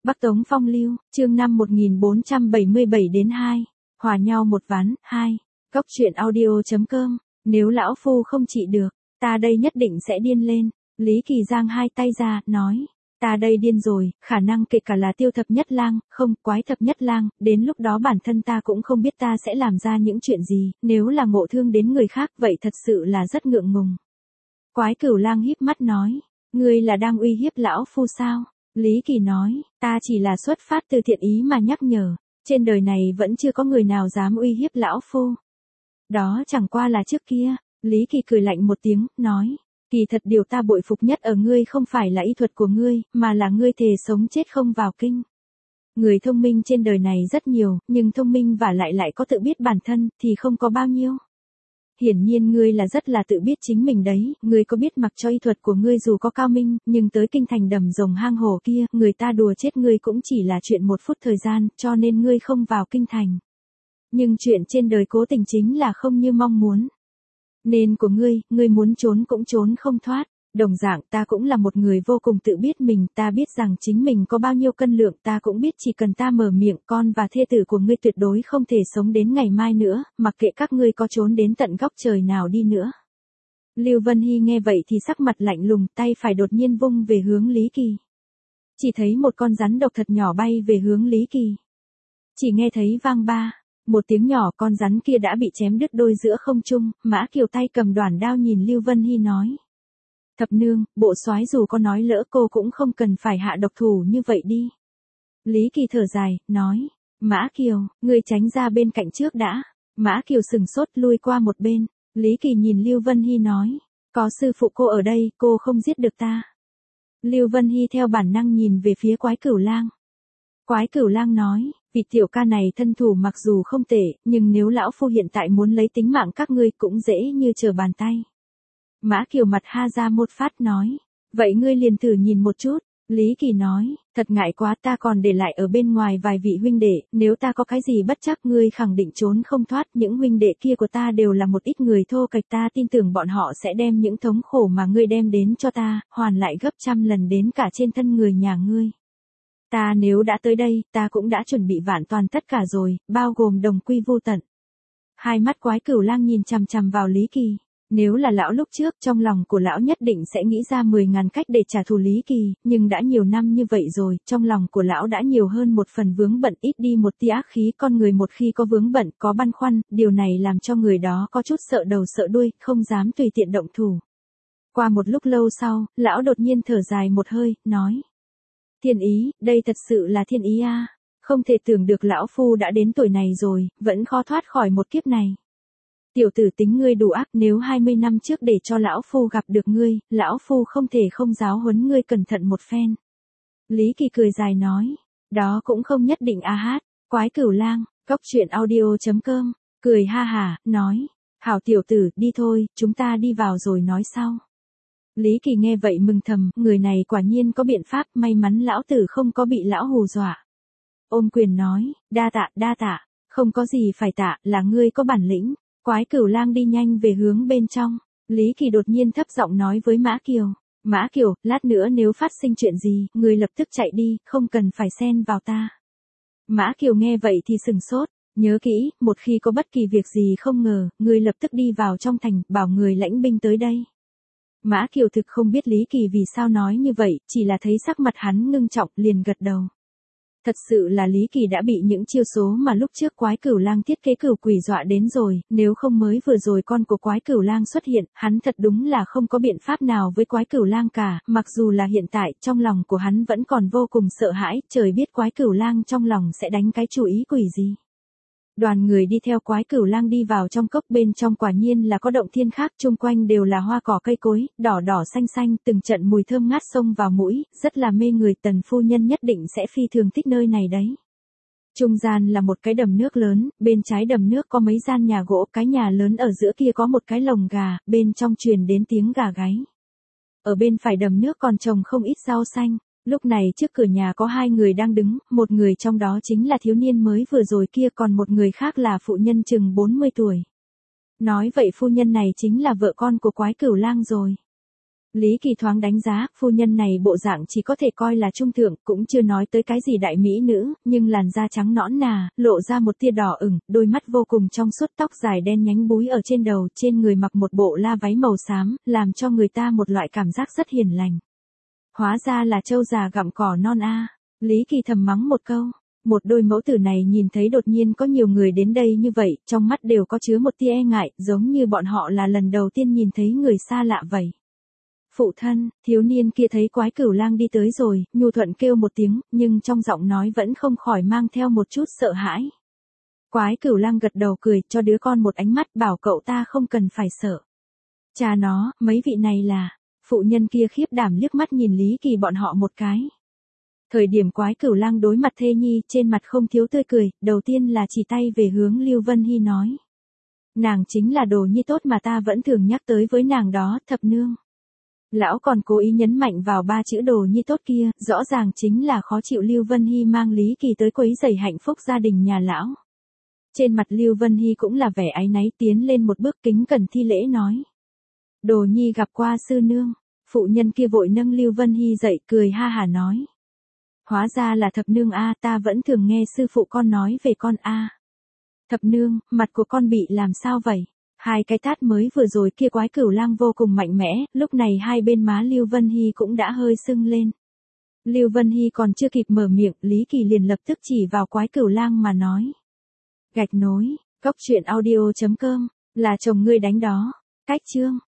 Bắc Tống Phong Lưu, chương 5 1477 đến 2. Hòa nhau một ván, 2. Góc truyện audio.com. Nếu lão phu không trị được, ta đây nhất định sẽ điên lên. Lý Kỳ giang hai tay ra, nói. Ta đây điên rồi, khả năng kể cả là Tiêu Thập Nhất Lang, không, Quái Thập Nhất Lang, đến lúc đó bản thân ta cũng không biết ta sẽ làm ra những chuyện gì, nếu là ngộ thương đến người khác vậy thật sự là rất ngượng ngùng. Quái Cửu Lang híp mắt nói, ngươi là đang uy hiếp lão phu sao? Lý Kỳ nói, ta chỉ là xuất phát từ thiện ý mà nhắc nhở, trên đời này vẫn chưa có người nào dám uy hiếp lão phu. Đó chẳng qua là trước kia. Lý Kỳ cười lạnh một tiếng, nói, kỳ thật điều ta bội phục nhất ở ngươi không phải là y thuật của ngươi, mà là ngươi thề sống chết không vào kinh. Người thông minh trên đời này rất nhiều, nhưng thông minh và lại có tự biết bản thân, thì không có bao nhiêu. Hiển nhiên ngươi là rất là tự biết chính mình đấy, ngươi có biết mặc cho y thuật của ngươi dù có cao minh, nhưng tới kinh thành đầm rồng hang hổ kia, người ta đùa chết ngươi cũng chỉ là chuyện một phút thời gian, cho nên ngươi không vào kinh thành. Nhưng chuyện trên đời cố tình chính là không như mong muốn. Nên của ngươi muốn trốn cũng trốn không thoát. Đồng dạng ta cũng là một người vô cùng tự biết mình, ta biết rằng chính mình có bao nhiêu cân lượng, ta cũng biết chỉ cần ta mở miệng con và thê tử của ngươi tuyệt đối không thể sống đến ngày mai nữa, mặc kệ các ngươi có trốn đến tận góc trời nào đi nữa. Lưu Vân Hy nghe vậy thì sắc mặt lạnh lùng, tay phải đột nhiên vung về hướng Lý Kỳ. Chỉ thấy một con rắn độc thật nhỏ bay về hướng Lý Kỳ. Chỉ nghe thấy vang ba. Một tiếng nhỏ, con rắn kia đã bị chém đứt đôi giữa không trung, Mã Kiều tay cầm đoản đao nhìn Lưu Vân Hy nói. Thập nương, bộ soái dù có nói lỡ cô cũng không cần phải hạ độc thủ như vậy đi. Lý Kỳ thở dài, nói. Mã Kiều, ngươi tránh ra bên cạnh trước đã. Mã Kiều sừng sốt lui qua một bên. Lý Kỳ nhìn Lưu Vân Hy nói. Có sư phụ cô ở đây, cô không giết được ta. Lưu Vân Hy theo bản năng nhìn về phía Quái Cửu Lang. Quái Cửu Lang nói. Vị tiểu ca này thân thủ mặc dù không tệ, nhưng nếu lão phu hiện tại muốn lấy tính mạng các ngươi cũng dễ như trở bàn tay. Mã Kiều mặt ha ra một phát nói, vậy ngươi liền thử nhìn một chút. Lý Kỳ nói, thật ngại quá, ta còn để lại ở bên ngoài vài vị huynh đệ, nếu ta có cái gì bất chắc ngươi khẳng định trốn không thoát, những huynh đệ kia của ta đều là một ít người thô kệch, ta tin tưởng bọn họ sẽ đem những thống khổ mà ngươi đem đến cho ta, hoàn lại gấp trăm lần đến cả trên thân người nhà ngươi. Ta nếu đã tới đây, ta cũng đã chuẩn bị vạn toàn tất cả rồi, bao gồm đồng quy vu tận. Hai mắt Quái Cửu Lang nhìn chằm chằm vào Lý Kỳ. Nếu là lão lúc trước, trong lòng của lão nhất định sẽ nghĩ ra 10.000 cách để trả thù Lý Kỳ, nhưng đã nhiều năm như vậy rồi, trong lòng của lão đã nhiều hơn một phần vướng bận, ít đi một tia ác khí. Con người một khi có vướng bận, có băn khoăn, điều này làm cho người đó có chút sợ đầu sợ đuôi, không dám tùy tiện động thủ. Qua một lúc lâu sau, lão đột nhiên thở dài một hơi, nói. Thiên ý, đây thật sự là thiên ý a. Không thể tưởng được lão phu đã đến tuổi này rồi, vẫn khó thoát khỏi một kiếp này. Tiểu tử tính ngươi đủ ác, nếu 20 năm trước để cho lão phu gặp được ngươi, lão phu không thể không giáo huấn ngươi cẩn thận một phen. Lý Kỳ cười dài nói, đó cũng không nhất định a hát. Quái Cửu Lang, góc truyện audio.com, cười ha hả, nói, hảo tiểu tử, đi thôi, chúng ta đi vào rồi nói sau. Lý Kỳ nghe vậy mừng thầm, người này quả nhiên có biện pháp, may mắn lão tử không có bị lão hù dọa. Ôm quyền nói, đa tạ, không có gì phải tạ, là ngươi có bản lĩnh. Quái Cửu Lang đi nhanh về hướng bên trong. Lý Kỳ đột nhiên thấp giọng nói với Mã Kiều. Mã Kiều, lát nữa nếu phát sinh chuyện gì, ngươi lập tức chạy đi, không cần phải xen vào ta. Mã Kiều nghe vậy thì sừng sốt. Nhớ kỹ, một khi có bất kỳ việc gì không ngờ, ngươi lập tức đi vào trong thành, bảo người lãnh binh tới đây. Mã Kiều thực không biết Lý Kỳ vì sao nói như vậy, chỉ là thấy sắc mặt hắn ngưng trọng, liền gật đầu. Thật sự là Lý Kỳ đã bị những chiêu số mà lúc trước Quái Cửu Lang thiết kế cửu quỷ dọa đến rồi, nếu không mới vừa rồi con của Quái Cửu Lang xuất hiện, hắn thật đúng là không có biện pháp nào với Quái Cửu Lang cả, mặc dù là hiện tại, trong lòng của hắn vẫn còn vô cùng sợ hãi, trời biết Quái Cửu Lang trong lòng sẽ đánh cái chủ ý quỷ gì. Đoàn người đi theo Quái Cửu Lang đi vào trong cốc, bên trong quả nhiên là có động thiên khác, chung quanh đều là hoa cỏ cây cối, đỏ đỏ xanh xanh, từng trận mùi thơm ngát xông vào mũi, rất là mê người, Tần phu nhân nhất định sẽ phi thường thích nơi này đấy. Trung gian là một cái đầm nước lớn, bên trái đầm nước có mấy gian nhà gỗ, cái nhà lớn ở giữa kia có một cái lồng gà, bên trong truyền đến tiếng gà gáy. Ở bên phải đầm nước còn trồng không ít rau xanh. Lúc này trước cửa nhà có hai người đang đứng, một người trong đó chính là thiếu niên mới vừa rồi kia, còn một người khác là phụ nhân chừng 40 tuổi. Nói vậy phu nhân này chính là vợ con của Quái Cửu Lang rồi. Lý Kỳ thoáng đánh giá, phu nhân này bộ dạng chỉ có thể coi là trung thượng, cũng chưa nói tới cái gì đại mỹ nữ, nhưng làn da trắng nõn nà, lộ ra một tia đỏ ửng, đôi mắt vô cùng trong suốt, tóc dài đen nhánh búi ở trên đầu, trên người mặc một bộ la váy màu xám, làm cho người ta một loại cảm giác rất hiền lành. Hóa ra là trâu già gặm cỏ non a. Lý Kỳ thầm mắng một câu. Một đôi mẫu tử này nhìn thấy đột nhiên có nhiều người đến đây như vậy, trong mắt đều có chứa một tia e ngại, giống như bọn họ là lần đầu tiên nhìn thấy người xa lạ vậy. Phụ thân, thiếu niên kia thấy Quái Cửu Lang đi tới rồi, nhu thuận kêu một tiếng, nhưng trong giọng nói vẫn không khỏi mang theo một chút sợ hãi. Quái Cửu Lang gật đầu cười, cho đứa con một ánh mắt, bảo cậu ta không cần phải sợ. Cha nó, mấy vị này là... Phụ nhân kia khiếp đảm liếc mắt nhìn Lý Kỳ bọn họ một cái. Thời điểm Quái Cửu Lang đối mặt thê nhi, trên mặt không thiếu tươi cười, đầu tiên là chỉ tay về hướng Lưu Vân Hy nói. Nàng chính là đồ nhi tốt mà ta vẫn thường nhắc tới với nàng đó, thập nương. Lão còn cố ý nhấn mạnh vào 3 chữ đồ nhi tốt kia, rõ ràng chính là khó chịu Lưu Vân Hy mang Lý Kỳ tới quấy rầy hạnh phúc gia đình nhà lão. Trên mặt Lưu Vân Hy cũng là vẻ áy náy, tiến lên một bước kính cẩn thi lễ nói. Đồ nhi gặp qua sư nương. Phụ nhân kia vội nâng Lưu Vân Hy dậy, cười ha hả nói. Hóa ra là thập nương a, ta vẫn thường nghe sư phụ con nói về con a. Thập nương, mặt của con bị làm sao vậy? Hai cái tát mới vừa rồi kia Quái Cửu Lang vô cùng mạnh mẽ, lúc này hai bên má Lưu Vân Hy cũng đã hơi sưng lên. Lưu Vân Hy còn chưa kịp mở miệng, Lý Kỳ liền lập tức chỉ vào Quái Cửu Lang mà nói. Gạch nối, cốc truyện audio.com, là chồng ngươi đánh đó. Cách chương